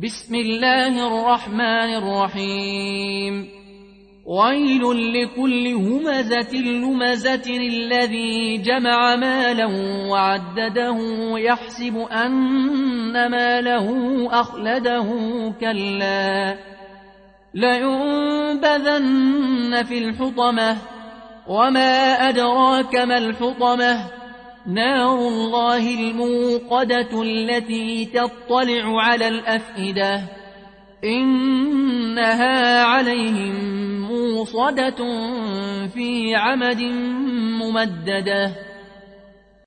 بسم الله الرحمن الرحيم ويل لكل همزة لمزة الذي جمع مالا وعدده يحسب أن ماله أخلده كلا لينبذن في الحطمة وما أدراك ما الحطمة نار الله الموقدة التي تطلع على الأفئدة إنها عليهم موصدة في عمد ممددة